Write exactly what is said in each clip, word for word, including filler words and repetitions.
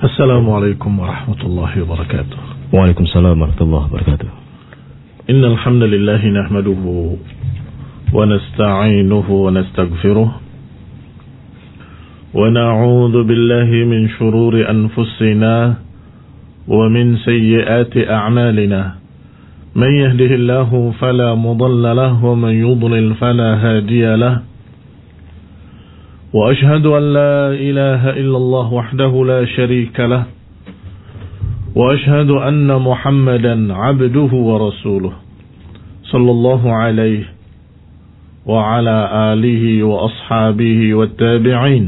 Assalamualaikum warahmatullahi wabarakatuh. Waalaikumsalam warahmatullahi wabarakatuh. Innal hamdalillah nahmaduhu wa nasta'inuhu wa nastaghfiruh wa na'udzu billahi min shururi anfusina wa min sayyiati a'malina. Man yahdihillahu fala mudilla lahu wa man yudlil fala hadiya lahu. وأشهد أن لا إله إلا الله وحده لا شريك له وأشهد أن محمدا عبده ورسوله صلى الله عليه وعلى آله وأصحابه والتابعين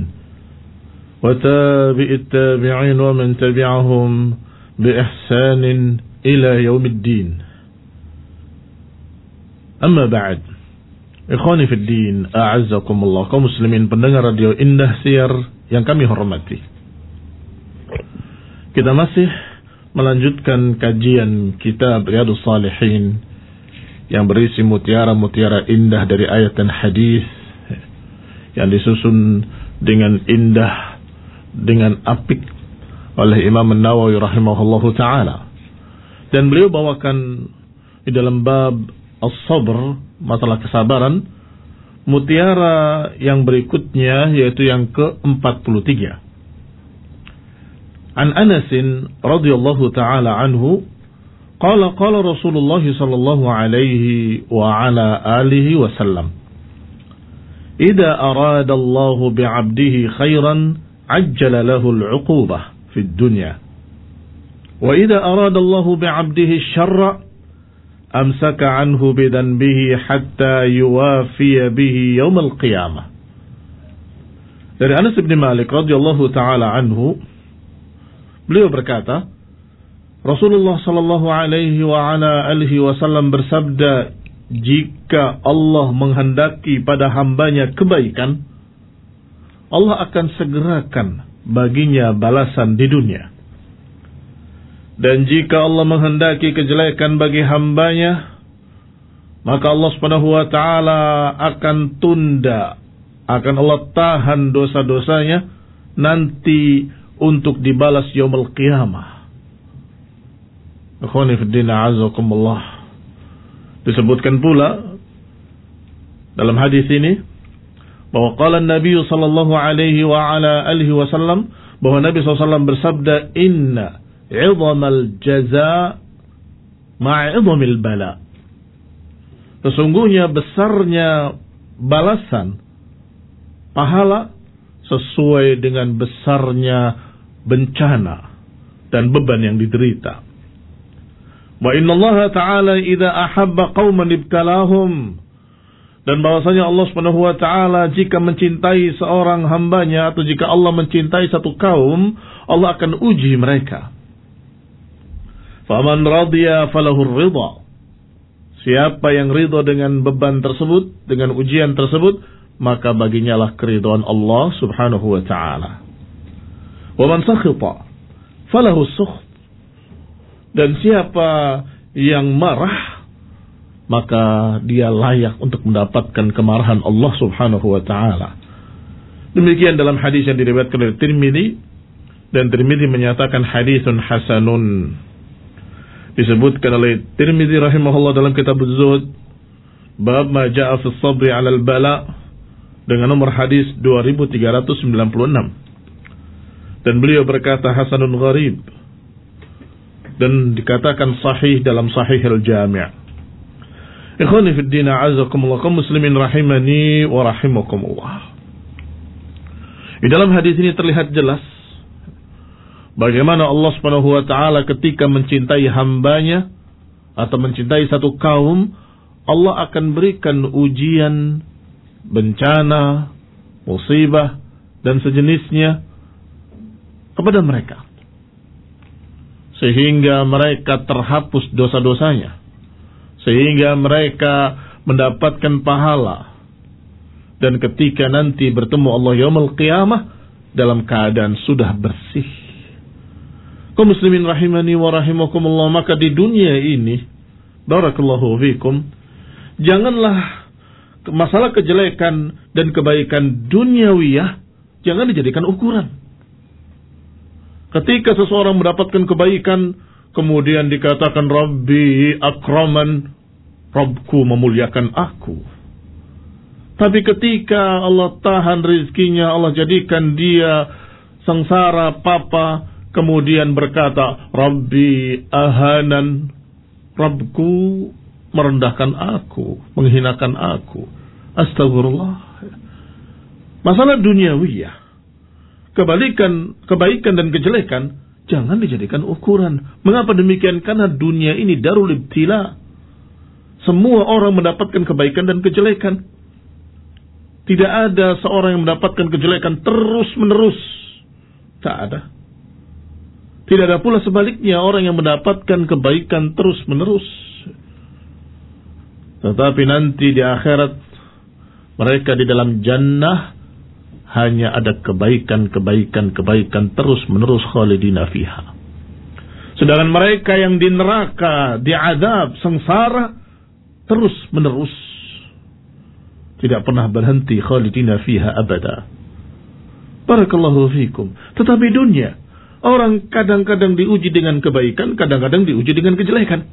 وتابع التابعين ومن تبعهم بإحسان إلى يوم الدين. أما بعد, Ikhwani fid din, a'azzakumullah, kaum muslimin pendengar radio Indah Siar yang kami hormati. Kita masih melanjutkan kajian kitab Riyadhus Shalihin yang berisi mutiara-mutiara indah dari ayat dan hadis yang disusun dengan indah, dengan apik oleh Imam An-Nawawi rahimahullahu ta'ala. Dan beliau bawakan di dalam bab as-sabr, masalah kesabaran, mutiara yang berikutnya yaitu yang ke empat puluh tiga. An Anas radhiyallahu taala anhu qala qala Rasulullah sallallahu alaihi wa ala alihi wasallam, idza arada Allah bi'abdihi khairan ajjala lahu al-'uqubah fid dunya wa idza arada Allah bi'abdihi syarra amsaka anhu bidanbihi hatta yuwafiya bihi yaumal qiyamah. Dari Anas bin Malik radhiyallahu taala anhu, beliau berkata, Rasulullah sallallahu alaihi wa ala alihi wasallam bersabda, jika Allah menghendaki pada hambanya kebaikan, Allah akan segerakan baginya balasan di dunia. Dan jika Allah menghendaki kejelekan bagi hambanya, maka Allah subhanahu wa ta'ala akan tunda, akan Allah tahan dosa-dosanya nanti untuk dibalas yaumul qiyamah. Ikhwani fiddin, a'azakumullah. Disebutkan pula dalam hadis ini bahwa qala Nabi sallallahu alaihi wa ala alihi wasallam, bahwa Nabi sallallahu alaihi wasallam bersabda, inna idhamal jaza ma'idhamil bala. Sesungguhnya besarnya balasan pahala sesuai dengan besarnya bencana dan beban yang diderita. Wa innallaha ta'ala idza ahabba qauman ibtalahum, dan bahwasanya Allah Subhanahu wa taala jika mencintai seorang hambanya atau jika Allah mencintai satu kaum, Allah akan uji mereka. Faman radiya falahur ridha. Siapa yang ridha dengan beban tersebut, dengan ujian tersebut, maka baginya lah keridhaan Allah Subhanahu wa taala. Wa man sakhita falahu sukht. Dan siapa yang marah, maka dia layak untuk mendapatkan kemarahan Allah Subhanahu wa taala. Demikian dalam hadis yang diriwayatkan oleh Tirmidzi, dan Tirmidzi menyatakan hadisun hasanun. Disebutkan oleh Tirmidzi rahimahullah dalam kitab Az-Zuhd, bab ma jaa fi as-sabri 'ala al-bala, dengan nomor hadis dua ribu tiga ratus sembilan puluh enam. Dan beliau berkata hasanun gharib, dan dikatakan sahih dalam Sahih al-Jami'. Ikhwani fid din, a'azakumullah, kaum muslimin rahimani wa rahimakumullah. Di dalam hadis ini terlihat jelas bagaimana Allah Subhanahu wa taala ketika mencintai hambanya atau mencintai satu kaum, Allah akan berikan ujian, bencana, musibah dan sejenisnya kepada mereka, sehingga mereka terhapus dosa-dosanya, sehingga mereka mendapatkan pahala, dan ketika nanti bertemu Allah yaumul qiyamah dalam keadaan sudah bersih. Kaum muslimin rahimani wa rahimakumullah, maka di dunia ini, barakallahu fikum, janganlah masalah kejelekan dan kebaikan duniawiyah jangan dijadikan ukuran. Ketika seseorang mendapatkan kebaikan, kemudian dikatakan Rabbi akraman, Rabbku memuliakan aku. Tapi ketika Allah tahan rizkinya, Allah jadikan dia sengsara, papa, kemudian berkata Rabbi ahanan, Rabbku merendahkan aku, menghinakan aku. Astagfirullah. Masalah duniawiyah, kebalikan, kebaikan dan kejelekan jangan dijadikan ukuran. Mengapa demikian? Karena dunia ini darul ibtila. Semua orang mendapatkan kebaikan dan kejelekan. Tidak ada seorang yang mendapatkan kejelekan terus menerus. Tak ada. Tidak ada pula sebaliknya orang yang mendapatkan kebaikan terus menerus. Tetapi nanti di akhirat mereka di dalam jannah hanya ada kebaikan-kebaikan kebaikan terus menerus khalidina fiha. Sedangkan mereka yang di neraka, di azab, sengsara terus menerus, tidak pernah berhenti, khalidina fiha abada. Barakallahu fikum. Tetapi dunia, orang kadang-kadang diuji dengan kebaikan, kadang-kadang diuji dengan kejelekan.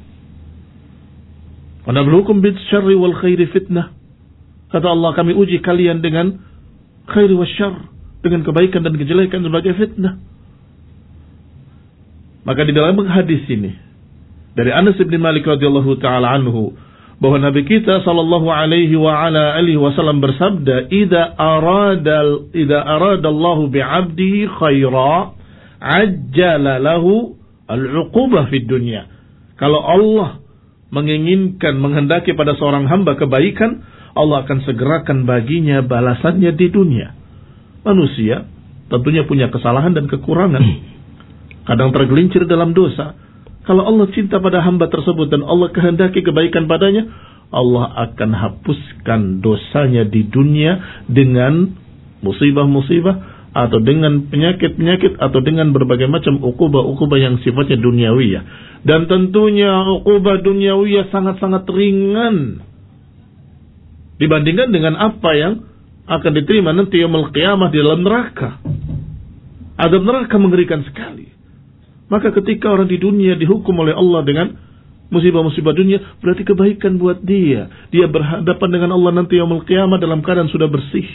Wa nabluukum bisyarri wal khairi fitnah. Kata Allah, kami uji kalian dengan khairi wasyarr, dengan kebaikan dan kejelekan sebagai fitnah. Maka di dalam hadis ini dari Anas bin Malik radhiyallahu taala anhu, bahwa Nabi kita sallallahu alaihi wa ala alihi wasallam bersabda, "Idza arada idza arada Allah bi'abdihi khaira, ajjala lahu al-'uqubah fid dunya." Kalau Allah menginginkan, menghendaki pada seorang hamba kebaikan, Allah akan segerakan baginya balasannya di dunia. Manusia tentunya punya kesalahan dan kekurangan. Kadang tergelincir dalam dosa. Kalau Allah cinta pada hamba tersebut dan Allah kehendaki kebaikan padanya, Allah akan hapuskan dosanya di dunia dengan musibah-musibah atau dengan penyakit-penyakit atau dengan berbagai macam ukubah-ukubah yang sifatnya duniawiyah. Dan tentunya ukubah duniawiyah sangat-sangat ringan dibandingkan dengan apa yang akan diterima nanti yaumul qiyamah di dalam neraka. Azab neraka mengerikan sekali. Maka ketika orang di dunia dihukum oleh Allah dengan musibah-musibah dunia, berarti kebaikan buat dia. Dia berhadapan dengan Allah nanti yaumul qiyamah dalam keadaan sudah bersih.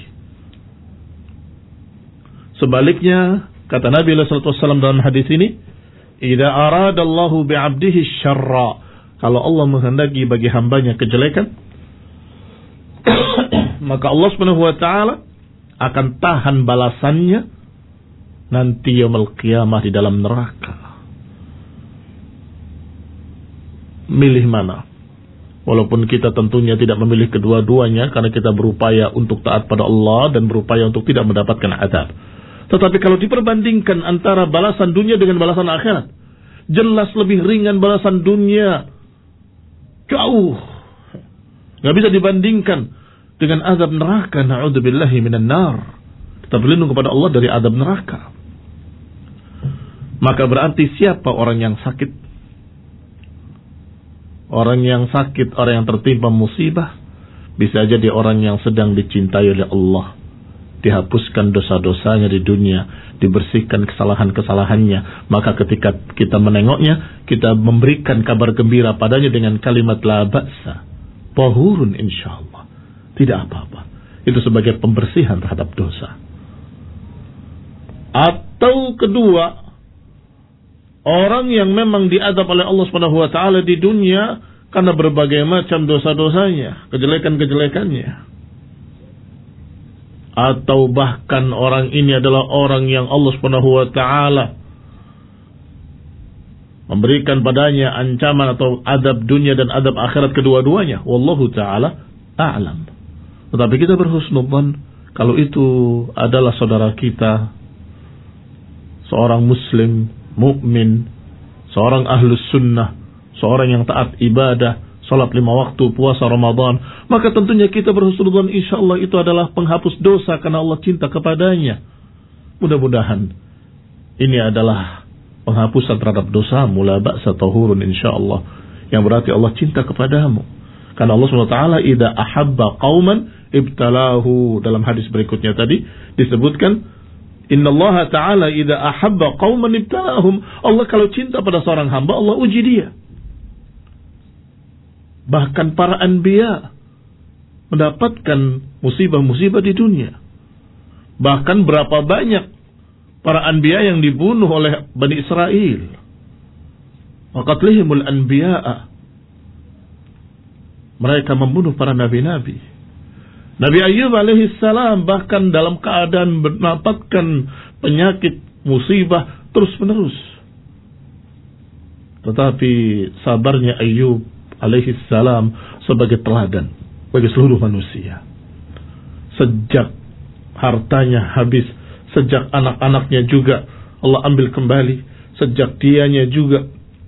Sebaliknya, kata Nabi sallallahu alaihi wasallam dalam hadis ini, "Idza aradallahu bi'abdihi syarra." Kalau Allah menghendaki bagi hambanya kejelekan, maka Allah Subhanahu wa taala akan tahan balasannya nanti yaumul qiyamah di dalam neraka. Milih mana? Walaupun kita tentunya tidak memilih kedua-duanya karena kita berupaya untuk taat pada Allah dan berupaya untuk tidak mendapatkan azab. Tetapi kalau diperbandingkan antara balasan dunia dengan balasan akhirat, jelas lebih ringan balasan dunia. Jauh. Gak bisa dibandingkan dengan azab neraka. Na'udzubillahi minan nar. Kita berlindung kepada Allah dari azab neraka. Maka berarti siapa orang yang sakit? Orang yang sakit, orang yang tertimpa musibah, bisa jadi orang yang sedang dicintai oleh Allah. Dihapuskan dosa-dosanya di dunia, dibersihkan kesalahan-kesalahannya. Maka ketika kita menengoknya, kita memberikan kabar gembira padanya dengan kalimat la ba'sa, tahurun insyaallah. Tidak apa-apa. Itu sebagai pembersihan terhadap dosa. Atau kedua, orang yang memang diazab oleh Allah Subhanahu wa taala di dunia karena berbagai macam dosa-dosanya, kejelekan-kejelekannya. Atau bahkan orang ini adalah orang yang Allah Subhanahu wa taala memberikan padanya ancaman atau azab dunia dan azab akhirat kedua-duanya. Wallahu taala a'lam. Tetapi kita berhusnudzon kalau itu adalah saudara kita, seorang muslim, mukmin, seorang ahlus sunnah, seorang yang taat ibadah, salat lima waktu, puasa Ramadan, maka tentunya kita berhusnudzon insyaallah itu adalah penghapus dosa karena Allah cinta kepadanya. Mudah-mudahan ini adalah penghapusan terhadap dosamu, la ba'sa tahurun insyaallah, yang berarti Allah cinta kepadamu. Karena Allah subhanahu wa taala idza ahabba qauman ibtalahu, dalam hadis berikutnya tadi disebutkan Innallaha ta'ala idza ahabba qauman ibtalahum. Allah kalau cinta pada seorang hamba, Allah uji dia. Bahkan para anbiya mendapatkan musibah-musibah di dunia. Bahkan berapa banyak para anbiya yang dibunuh oleh Bani Israel. Wa qatlihimul anbiya'a. Mereka membunuh para nabi-nabi. Nabi Ayyub alaihi salam bahkan dalam keadaan mendapatkan penyakit musibah terus-menerus. Tetapi sabarnya Ayyub alaihi salam sebagai teladan bagi seluruh manusia. Sejak hartanya habis, sejak anak-anaknya juga Allah ambil kembali, sejak dianya juga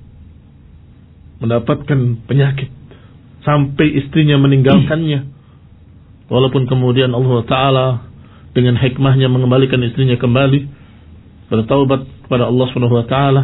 mendapatkan penyakit, sampai istrinya meninggalkannya. Walaupun kemudian Allah Ta'ala dengan hikmahnya mengembalikan istrinya kembali, bertaubat kepada Allah Subhanahu Wa Ta'ala.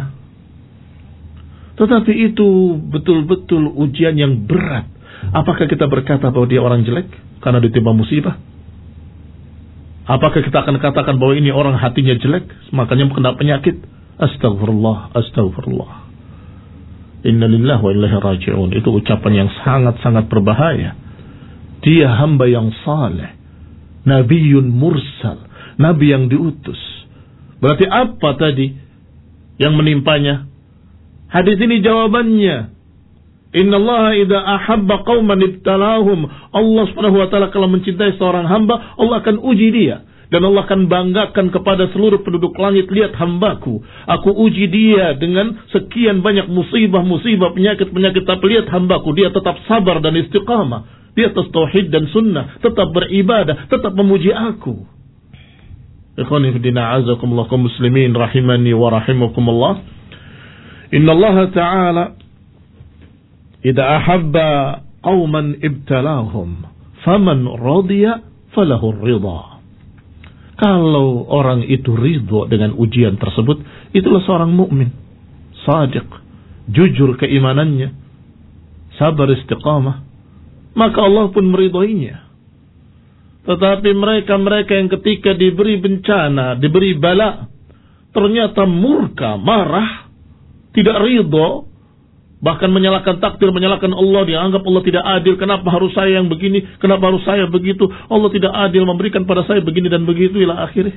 Tetapi itu betul-betul ujian yang berat. Apakah kita berkata bahwa dia orang jelek karena ditimpa musibah? Apakah kita akan katakan bahwa ini orang hatinya jelek, makanya kena penyakit? Astagfirullah, astagfirullah. Inna lillahi wa inna ilaihi raji'un. Itu ucapan yang sangat-sangat berbahaya. Dia hamba yang saleh, nabiyun mursal, nabi yang diutus. Berarti apa tadi yang menimpanya? Hadis ini jawabannya. Innallaha idza ahabba qauman ibtalahum. Allah Subhanahu wa taala kalau mencintai seorang hamba, Allah akan uji dia. Dan Allah akan banggakan kepada seluruh penduduk langit, lihat hambaku, aku uji dia dengan sekian banyak musibah-musibah, penyakit-penyakit, tapi lihat hambaku, dia tetap sabar dan istiqamah, dia tetap tauhid dan sunnah, tetap beribadah, tetap memuji aku. Ikhwani fi din, a'azakumullah kaum muslimin rahimani wa rahimakumullah. Innallaha ta'ala idza ahabba qauman ibtalahum faman radiya falahu ridha. Kalau orang itu ridho dengan ujian tersebut, itulah seorang mukmin, shadiq, jujur keimanannya, sabar istiqamah, maka Allah pun meridhoinya. Tetapi mereka-mereka yang ketika diberi bencana, diberi bala, ternyata murka, marah, tidak ridho, bahkan menyalahkan takdir, menyalahkan Allah, dianggap Allah tidak adil. Kenapa harus saya yang begini? Kenapa harus saya begitu? Allah tidak adil, memberikan pada saya begini dan begitu, ila akhirnya.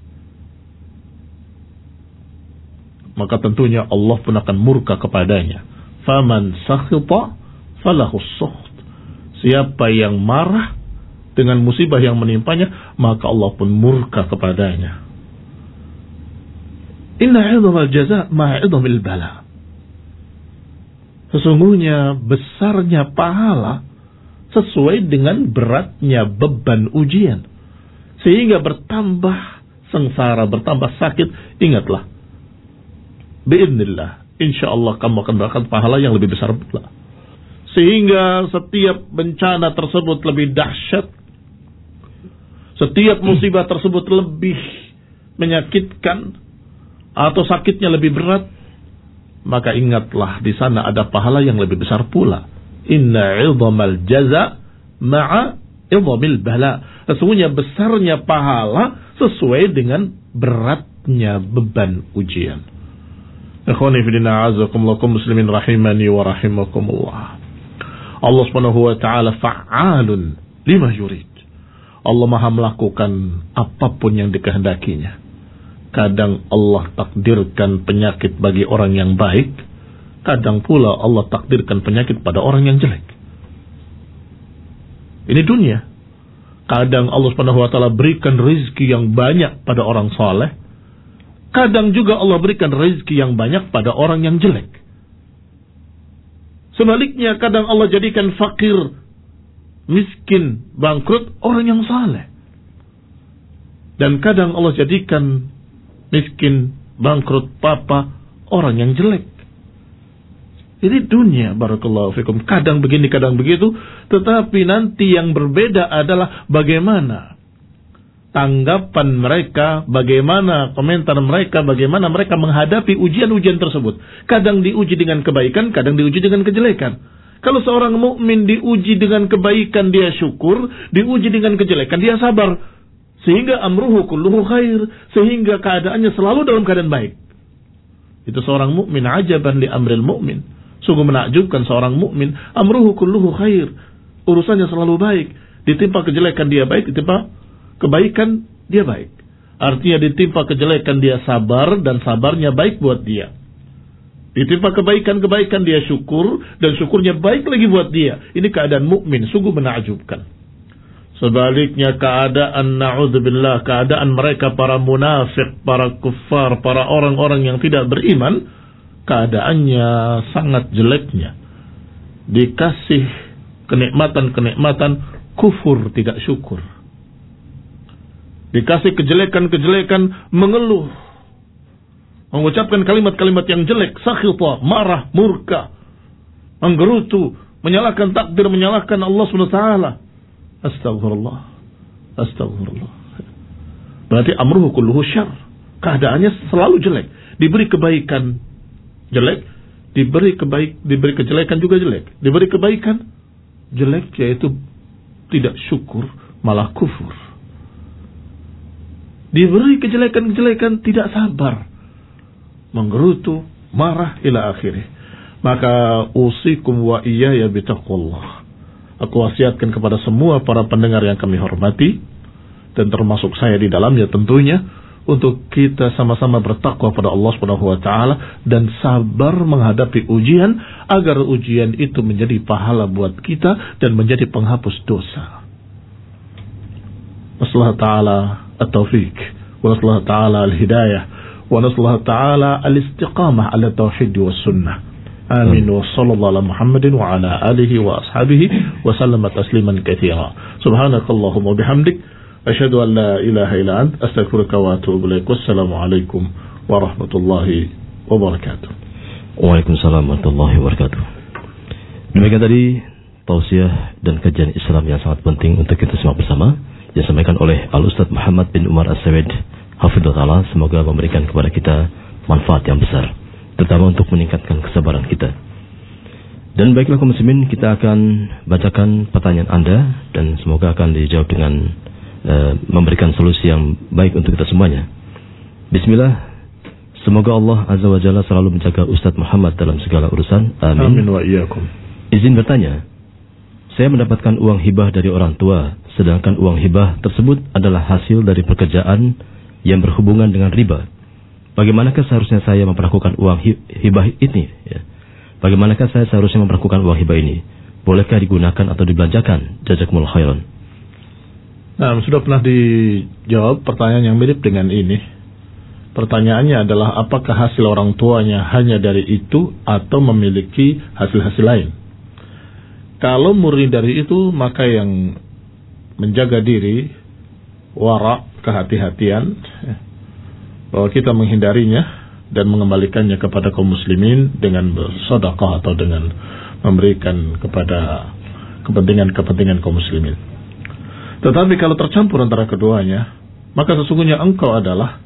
Maka tentunya Allah pun akan murka kepadanya. Faman sakhita falahu sukht. Siapa yang marah dengan musibah yang menimpanya, maka Allah pun murka kepadanya. Inna 'idhamal jaza' ma'a 'idhamil bala. Sesungguhnya besarnya pahala sesuai dengan beratnya beban ujian. Sehingga bertambah sengsara, bertambah sakit. Ingatlah, bi'idznillah, insyaallah kamu akan mendapatkan pahala yang lebih besar pula. Sehingga setiap bencana tersebut lebih dahsyat, setiap musibah tersebut lebih menyakitkan, atau sakitnya lebih berat, maka ingatlah di sana ada pahala yang lebih besar pula. Inna 'idhamal jaza' ma'a 'idhamil bala. Sesungguhnya besarnya pahala sesuai dengan beratnya beban ujian. Ikhwani fi din, a'azakumullah kaum muslimin rahimani wa rahimakumullah. Allah Subhanahu wa taala fa'alun lima yurid. Allah Maha melakukan apapun yang dikehendakinya. Kadang Allah takdirkan penyakit bagi orang yang baik, kadang pula Allah takdirkan penyakit pada orang yang jelek. Ini dunia. Kadang Allah Subhanahu wa taala berikan rezeki yang banyak pada orang saleh, kadang juga Allah berikan rezeki yang banyak pada orang yang jelek. Sebaliknya, kadang Allah jadikan fakir, miskin, bangkrut orang yang saleh. Dan kadang Allah jadikan miskin, bangkrut, papa orang yang jelek. Ini dunia, barakallahu fikum. Kadang begini, kadang begitu. Tetapi nanti yang berbeda adalah bagaimana tanggapan mereka, bagaimana komentar mereka, bagaimana mereka menghadapi ujian-ujian tersebut. Kadang diuji dengan kebaikan, kadang diuji dengan kejelekan. Kalau seorang mukmin diuji dengan kebaikan, dia syukur. Diuji dengan kejelekan, dia sabar. Sehingga amruhu kulluhu khair, sehingga keadaannya selalu dalam keadaan baik. Itu seorang mukmin, ajaban li amril mukmin. Sungguh menakjubkan seorang mukmin, amruhu kulluhu khair. Urusannya selalu baik. Ditimpa kejelekan dia baik, ditimpa kebaikan dia baik. Artinya ditimpa kejelekan dia sabar, dan sabarnya baik buat dia. Ditimpa kebaikan-kebaikan dia syukur, dan syukurnya baik lagi buat dia. Ini keadaan mukmin, sungguh menakjubkan. Sebaliknya keadaan, na'udzubillah, keadaan mereka para munafik, para kuffar, para orang-orang yang tidak beriman, keadaannya sangat jeleknya. Dikasih kenikmatan-kenikmatan, kufur, tidak syukur. Dikasih kejelekan-kejelekan, mengeluh, mengucapkan kalimat-kalimat yang jelek, sakhita, marah, murka, menggerutu, menyalahkan takdir, menyalahkan Allah subhanahu wa taala. Astagfirullah, astagfirullah. Berarti amruhu kulluhu syarr. Keadaannya selalu jelek. Diberi kebaikan jelek, diberi kebaik, diberi kejelekan juga jelek. Diberi kebaikan jelek, yaitu tidak syukur, malah kufur. Diberi kejelekan-kejelekan tidak sabar, menggerutu, marah, ila akhirih. Maka usikum wa iyaya bitaqwallah. Aku wasiatkan kepada semua para pendengar yang kami hormati, dan termasuk saya di dalamnya tentunya, untuk kita sama-sama bertakwa pada Allah Subhanahu wa taala dan sabar menghadapi ujian, agar ujian itu menjadi pahala buat kita dan menjadi penghapus dosa. Nasallahu taala at-taufiq, wa nasallahu taala al-hidayah, wa nasallahu taala al-istiqamah ala tauhid was sunnah. Amin wa sallallahu ala Muhammadin wa ala alihi wa ashabihi wa sallama tasliman katsira. Subhanakallahumma bihamdik, asyhadu an la ilaha illa ant, astaghfiruka wa atubu ilaik. Wassalamu alaikum warahmatullahi wabarakatuh. Waalaikumsalam warahmatullahi wabarakatuh. Demikian tadi tausiah dan kajian Islam yang sangat penting untuk kita semua bersama, yang disampaikan oleh Al-Ustaz Muhammad bin Umar As-Said, hafizahullah. Semoga memberikan kepada kita manfaat yang besar, terutama untuk meningkatkan kesabaran kita. Dan baiklah kaum muslimin, kita akan bacakan pertanyaan Anda, dan semoga akan dijawab dengan uh, memberikan solusi yang baik untuk kita semuanya. Bismillah. Semoga Allah Azza wa Jalla selalu menjaga Ustaz Muhammad dalam segala urusan. Amin. Amin wa iyyakum. Izin bertanya, saya mendapatkan uang hibah dari orang tua, sedangkan uang hibah tersebut adalah hasil dari pekerjaan yang berhubungan dengan riba. Bagaimanakah seharusnya saya memperlakukan uang hibah ini? Ya. Bagaimanakah saya seharusnya memperlakukan uang hibah ini? Bolehkah digunakan atau dibelanjakan? Jazakumullah khairan. Nah, sudah pernah dijawab pertanyaan yang mirip dengan ini. Pertanyaannya adalah, apakah hasil orang tuanya hanya dari itu atau memiliki hasil-hasil lain? Kalau murni dari itu, maka yang menjaga diri, wara, kehati-hatian, bahwa kita menghindarinya dan mengembalikannya kepada kaum muslimin dengan bersedekah atau dengan memberikan kepada kepentingan-kepentingan kaum muslimin. Tetapi kalau tercampur antara keduanya, maka sesungguhnya engkau adalah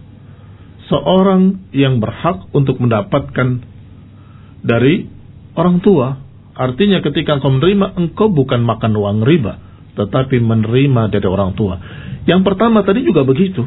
seorang yang berhak untuk mendapatkan dari orang tua. Artinya ketika engkau menerima, engkau bukan makan uang riba, tetapi menerima dari orang tua. Yang pertama tadi juga begitu.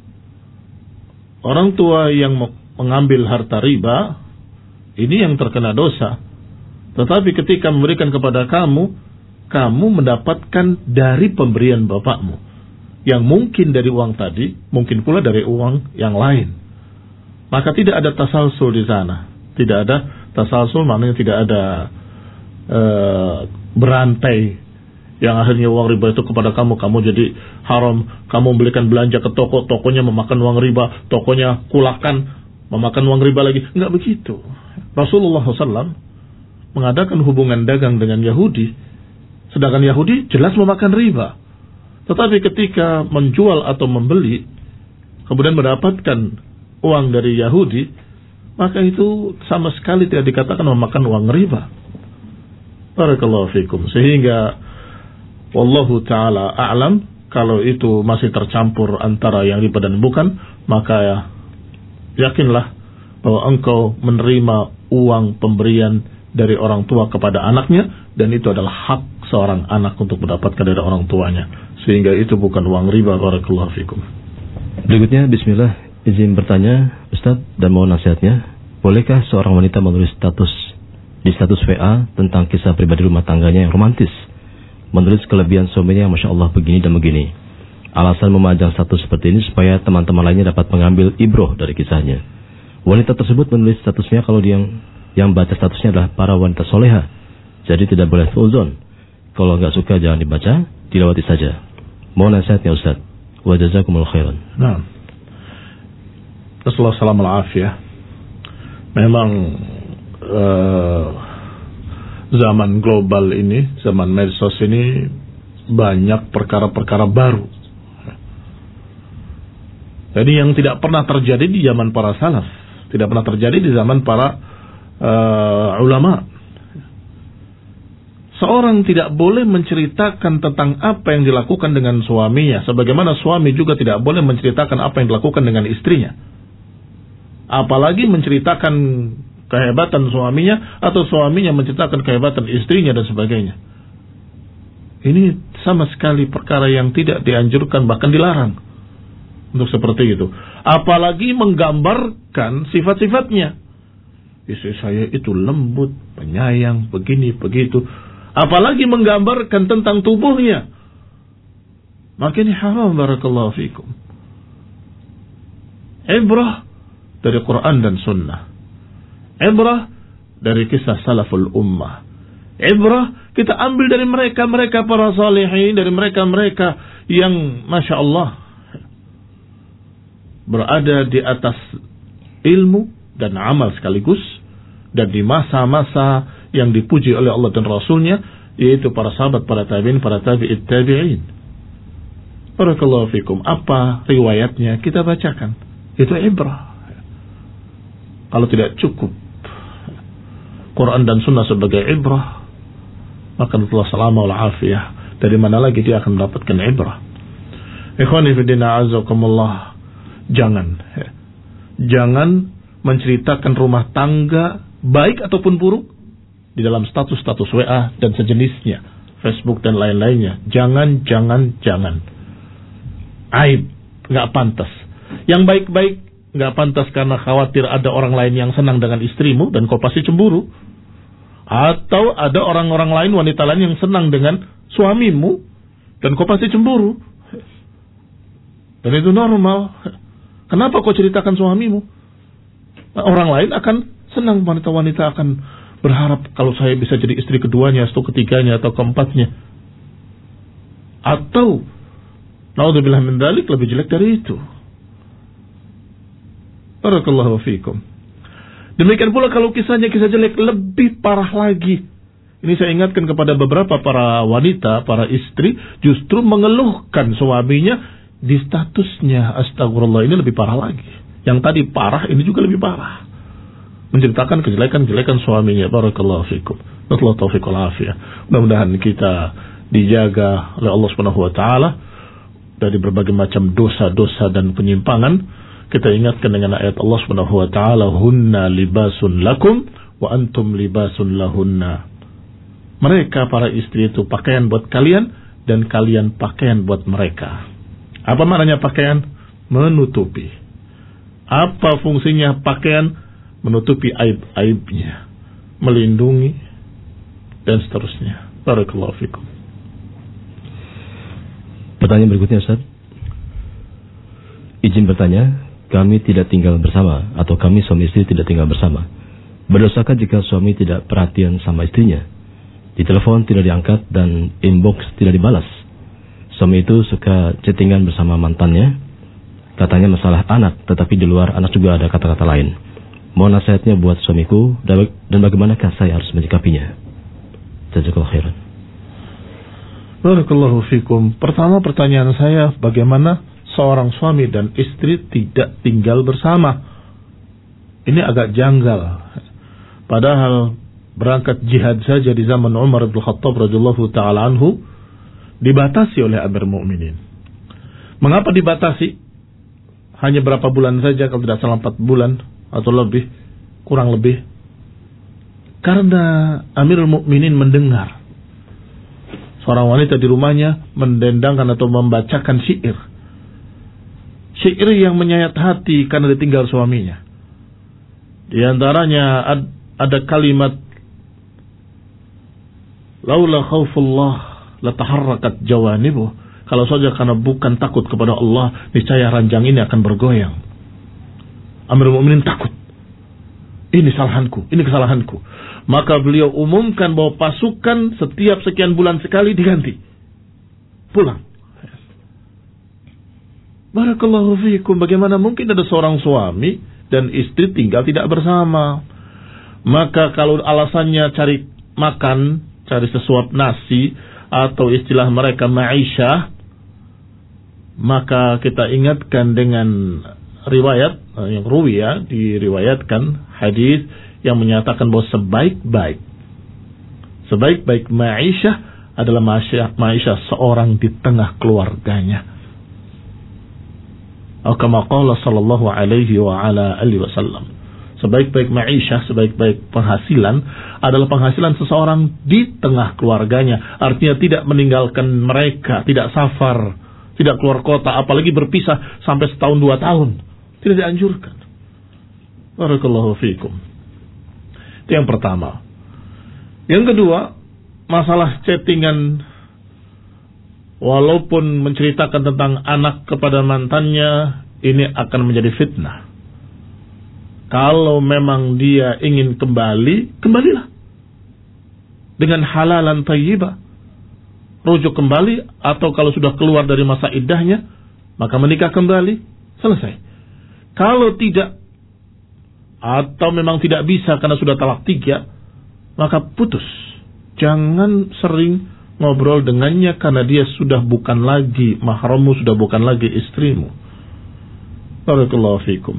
Orang tua yang mengambil harta riba, ini yang terkena dosa. Tetapi ketika memberikan kepada kamu, kamu mendapatkan dari pemberian bapakmu, yang mungkin dari uang tadi, mungkin pula dari uang yang lain. Maka tidak ada tasalsul di sana. Tidak ada tasalsul, maknanya tidak ada uh, berantai yang akhirnya uang riba itu kepada kamu, kamu jadi haram. Kamu belikan belanja ke toko, tokonya memakan uang riba, tokonya kulakan, memakan uang riba lagi. Enggak begitu. Rasulullah shallallahu alaihi wasallam mengadakan hubungan dagang dengan Yahudi, sedangkan Yahudi jelas memakan riba. Tetapi ketika menjual atau membeli, kemudian mendapatkan uang dari Yahudi, maka itu sama sekali tidak dikatakan memakan uang riba. Barakallahu fikum. Sehingga wallahu ta'ala a'lam, kalau itu masih tercampur antara yang riba dan bukan, maka ya, yakinlah bahwa engkau menerima uang pemberian dari orang tua kepada anaknya, dan itu adalah hak seorang anak untuk mendapatkan dari orang tuanya. sehingga itu bukan uang riba. Barakallahu fikum. Berikutnya, bismillah, izin bertanya Ustaz dan mohon nasihatnya. Bolehkah seorang wanita menulis status di status W A tentang kisah pribadi rumah tangganya yang romantis, menulis kelebihan suaminya yang masya Allah begini dan begini? Alasan memajang status seperti ini supaya teman-teman lainnya dapat mengambil ibroh dari kisahnya. Wanita tersebut menulis statusnya kalau dia yang, yang baca statusnya adalah para wanita soleha, jadi tidak boleh suudzon. Kalau nggak suka jangan dibaca, dilewati saja. Mohon nasihatnya Ustaz. Wa jazakumullahu khairan. Nah, Rasulullah sallallahu alaihi wasallam memang uh, zaman global ini, zaman medsos ini banyak perkara-perkara baru. Jadi yang tidak pernah terjadi di zaman para salaf, tidak pernah terjadi di zaman para uh, ulama. Seorang tidak boleh menceritakan tentang apa yang dilakukan dengan suaminya, sebagaimana suami juga tidak boleh menceritakan apa yang dilakukan dengan istrinya. Apalagi menceritakan kehebatan suaminya atau suaminya menceritakan kehebatan istrinya dan sebagainya. Ini sama sekali perkara yang tidak dianjurkan, bahkan dilarang untuk seperti itu. Apalagi menggambarkan sifat-sifatnya. Istri saya itu lembut, penyayang, begini, begitu. Apalagi menggambarkan tentang tubuhnya. Maka ini haram, barakallahu fikum. Ibrah dari Quran dan Sunnah. Ibrah dari kisah salaful ummah. Ibrah kita ambil dari mereka-mereka para salihin, dari mereka-mereka yang Masya Allah berada di atas ilmu dan amal sekaligus, dan di masa-masa yang dipuji oleh Allah dan Rasulnya, yaitu para sahabat, para tabi'in, para tabi'it tabi'in. Barakallahu fikum. Apa riwayatnya kita bacakan. Itu ibrah. Kalau tidak cukup Quran dan Sunnah sebagai ibrah, maka Allah salama wal afiyah, dari mana lagi dia akan mendapatkan ibrah? Ikhwani fiddina azakumullah. Jangan, jangan menceritakan rumah tangga baik ataupun buruk di dalam status-status W A dan sejenisnya, Facebook dan lain-lainnya. Jangan, jangan, jangan. Aib, nggak pantas. Yang baik-baik nggak pantas karena khawatir ada orang lain yang senang dengan istrimu dan kau pasti cemburu. Atau ada orang-orang lain, wanita lain yang senang dengan suamimu dan kau pasti cemburu. Dan itu normal. Kenapa kau ceritakan suamimu? Nah, orang lain akan senang, wanita-wanita akan berharap kalau saya bisa jadi istri keduanya, atau ketiganya, atau keempatnya. Atau naudzubillah min dzalik, lebih jelek dari itu. Barakallahu fikum. Demikian pula kalau kisahnya kisah jelek, lebih parah lagi. Ini saya ingatkan kepada beberapa para wanita, para istri, justru mengeluhkan suaminya di statusnya. Astagfirullah, ini lebih parah lagi. Yang tadi parah, ini juga lebih parah. Menceritakan kejelekan-kejelekan suaminya. Barakallahu fikum. Nasallahu taufiq wal afiyah. Mudah-mudahan kita dijaga oleh Allah Subhanahu wa taala dari berbagai macam dosa-dosa dan penyimpangan. Kita ingatkan dengan ayat Allah Subhanahu wa taala, hunna libasun lakum wa antum libasun lahunna. Mereka para istri itu pakaian buat kalian dan kalian pakaian buat mereka. Apa maknanya pakaian? Menutupi. Apa fungsinya pakaian? Menutupi aib-aibnya, melindungi, dan seterusnya. Barakallahu fikum. Pertanyaan berikutnya, Ustaz. Izin bertanya, kami tidak tinggal bersama, atau kami suami istri tidak tinggal bersama. Berdosakah jika suami tidak perhatian sama istrinya? Di telepon tidak diangkat dan inbox tidak dibalas. Suami itu suka chattingan bersama mantannya. Katanya masalah anak, tetapi di luar anak juga ada kata-kata lain. Mohon nasihatnya buat suamiku dan bagaimanakah saya harus menyikapinya? Jazakallahu khairan. Barakallahu fikum. Pertama pertanyaan saya, bagaimana seorang suami dan istri tidak tinggal bersama? Ini agak janggal. Padahal berangkat jihad saja di zaman Umar bin Khattab radhiyallahu taala anhu dibatasi oleh Amir Mukminin. Mengapa dibatasi? Hanya berapa bulan saja, kalau tidak salah empat bulan atau lebih, kurang lebih. Karena Amirul Mukminin mendengar seorang wanita di rumahnya mendendangkan atau membacakan syair. Syair yang menyayat hati karena ditinggal suaminya. Di antaranya ada kalimat, laula khaufullah lataharrakat jawanibuh. Kalau saja karena bukan takut kepada Allah, niscaya ranjang ini akan bergoyang. Amirul Mukminin takut. Ini kesalahanku, ini kesalahanku. Maka beliau umumkan bahwa pasukan setiap sekian bulan sekali diganti. Pulang. Barakallahu fiikum. Bagaimana mungkin ada seorang suami dan istri tinggal tidak bersama? Maka kalau alasannya cari makan, cari sesuap nasi, atau istilah mereka ma'isyah, maka kita ingatkan dengan riwayat yang ruwiyah, diriwayatkan hadis yang menyatakan bahwa sebaik-baik sebaik-baik ma'isyah adalah ma'isyah, ma'isyah seorang di tengah keluarganya. Atau kama qala sallallahu alaihi wa ala alihi wasallam, sebaik-baik ma'isyah, sebaik-baik penghasilan adalah penghasilan seseorang di tengah keluarganya. Artinya tidak meninggalkan mereka, tidak safar, tidak keluar kota, apalagi berpisah sampai setahun dua tahun. Tidak dianjurkan. Barakallahu fiikum. Itu yang pertama. Yang kedua, masalah chattingan, walaupun menceritakan tentang anak kepada mantannya, ini akan menjadi fitnah. Kalau memang dia ingin kembali, kembalilah. Dengan halalan thayyibah. Rujuk kembali, atau kalau sudah keluar dari masa iddahnya, maka menikah kembali. Selesai. Kalau tidak, atau memang tidak bisa karena sudah talak tiga, maka putus. Jangan sering ngobrol dengannya karena dia sudah bukan lagi mahrammu, sudah bukan lagi istrimu. Barakallahu fiikum.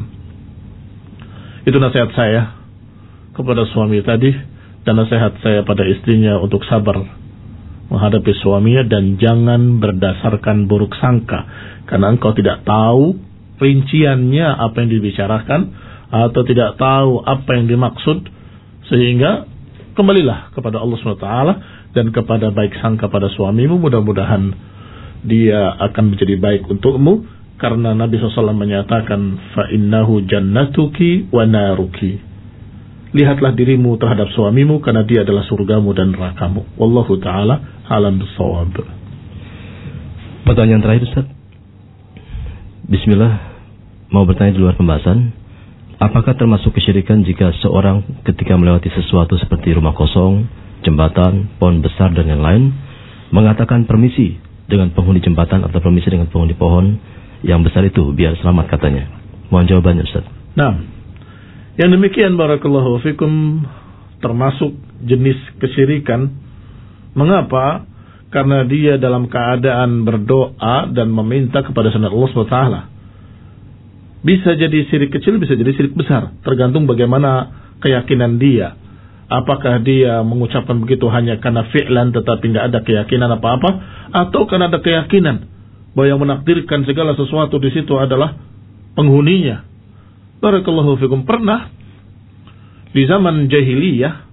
Itu nasihat saya kepada suami tadi, dan nasihat saya pada istrinya untuk sabar menghadapi suaminya, dan jangan berdasarkan buruk sangka, karena engkau tidak tahu rinciannya apa yang dibicarakan, atau tidak tahu apa yang dimaksud, sehingga kembalilah kepada Allah subhanahu wa taala dan kepada baik sangka pada suamimu. Mudah-mudahan dia akan menjadi baik untukmu, karena Nabi shallallahu alaihi wasallam menyatakan, fa innahu jannatuki wa naruki. Lihatlah dirimu terhadap suamimu, karena dia adalah surgamu dan nerakamu. Wallahu ta'ala alam bisawab. Pertanyaan terakhir, Ustaz. Bismillah, mau bertanya di luar pembahasan. Apakah termasuk kesyirikan jika seorang ketika melewati sesuatu seperti rumah kosong, jembatan, pohon besar dan yang lain, mengatakan permisi dengan penghuni jembatan atau permisi dengan penghuni pohon yang besar itu biar selamat katanya? Mohon jawabannya, Ustaz. Nah, yang demikian barakallahu fikum termasuk jenis kesyirikan. Mengapa? Karena dia dalam keadaan berdoa dan meminta kepada selain Allah subhanahu wa taala. Bisa jadi syirik kecil, bisa jadi syirik besar, tergantung bagaimana keyakinan dia. Apakah dia mengucapkan begitu hanya karena fi'lan tetapi tidak ada keyakinan apa-apa, atau karena ada keyakinan bahwa yang menakdirkan segala sesuatu di situ adalah penghuninya. Barakallahu fikum. Pernah di zaman jahiliyah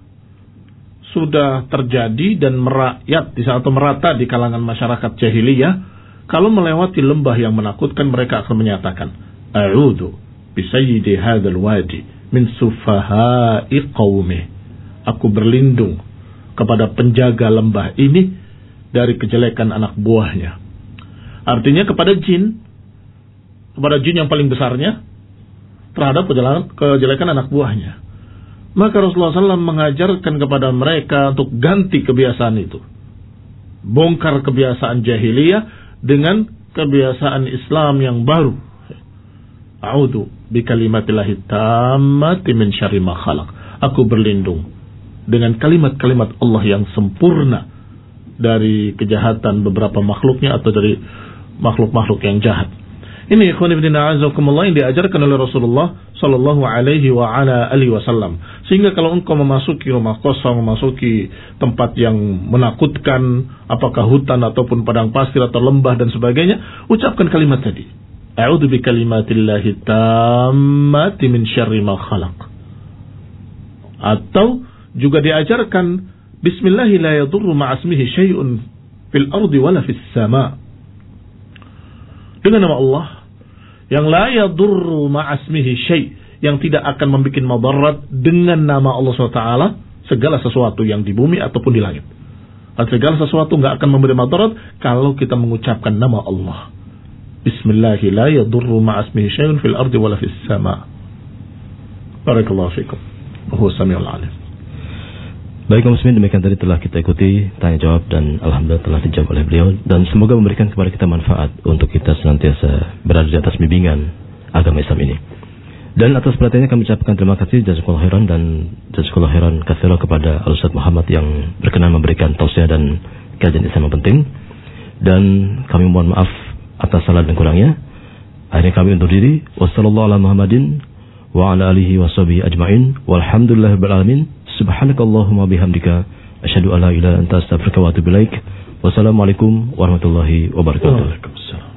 sudah terjadi dan merakyat di atau merata di kalangan masyarakat jahiliyah, kalau melewati lembah yang menakutkan mereka akan menyatakan, a'udzu bi sayyidi hadzal wadi min sufaha'i qaumi. Aku berlindung kepada penjaga lembah ini dari kejelekan anak buahnya. Artinya kepada jin, kepada jin yang paling besarnya terhadap kejelekan anak buahnya. Maka Rasulullah shallallahu alaihi wasallam mengajarkan kepada mereka untuk ganti kebiasaan itu. Bongkar kebiasaan jahiliyah dengan kebiasaan Islam yang baru. A'udzu bikalimatillahi tammati min syarri ma khalaq. Aku berlindung dengan kalimat-kalimat Allah yang sempurna dari kejahatan beberapa makhluknya atau dari makhluk-makhluk yang jahat. Ini ikhwan ibn a'azakumullah yang diajarkan oleh Rasulullah sallallahu alaihi wa ala alihi wasallam. Sehingga kalau engkau memasuki rumah kosong, memasuki tempat yang menakutkan, apakah hutan ataupun padang pasir atau lembah dan sebagainya, ucapkan kalimat tadi. A'udzu bikalimatillahi tammati min syarri ma khalaq. Atau juga diajarkan bismillahi la yadurru ma'asmihi syai'un fil ardi wala fis sama. Dengan nama Allah yang la yadurru ma'asmihi syai', yang tidak akan membuat madarat dengan nama Allah subhanahu wa taala, segala sesuatu yang di bumi ataupun di langit. Dan segala sesuatu enggak akan memberi madarat kalau kita mengucapkan nama Allah. Bismillah la yadurru ma'asmihi syai'un fil ardi wala fis sama. Barakallahu fikum. Huwa samiul alim. Baik kaum muslimin, demikian tadi telah kita ikuti tanya jawab dan alhamdulillah telah dijawab oleh beliau, dan semoga memberikan kepada kita manfaat untuk kita senantiasa berada di atas bimbingan agama Islam ini. Dan atas perhatiannya kami ucapkan terima kasih jazakallahu khairan dan jazakallahu khairan katsiran kepada Al-Ustaz Muhammad yang berkenan memberikan tausiah dan kajian Islam yang penting. Dan kami mohon maaf atas salah dan kurangnya. Akhirnya kami undur diri. Wassallallahu ala Muhammadin wa ala alihi wa sahbihi ajma'in. Walhamdulillahil alamin. Subhanakallahumma bihamdika asyhadu an la ilaha illa anta astaghfiruka wa atubu ilaik. Wassalamualaikum warahmatullahi wabarakatuh. Waalaikumsalam.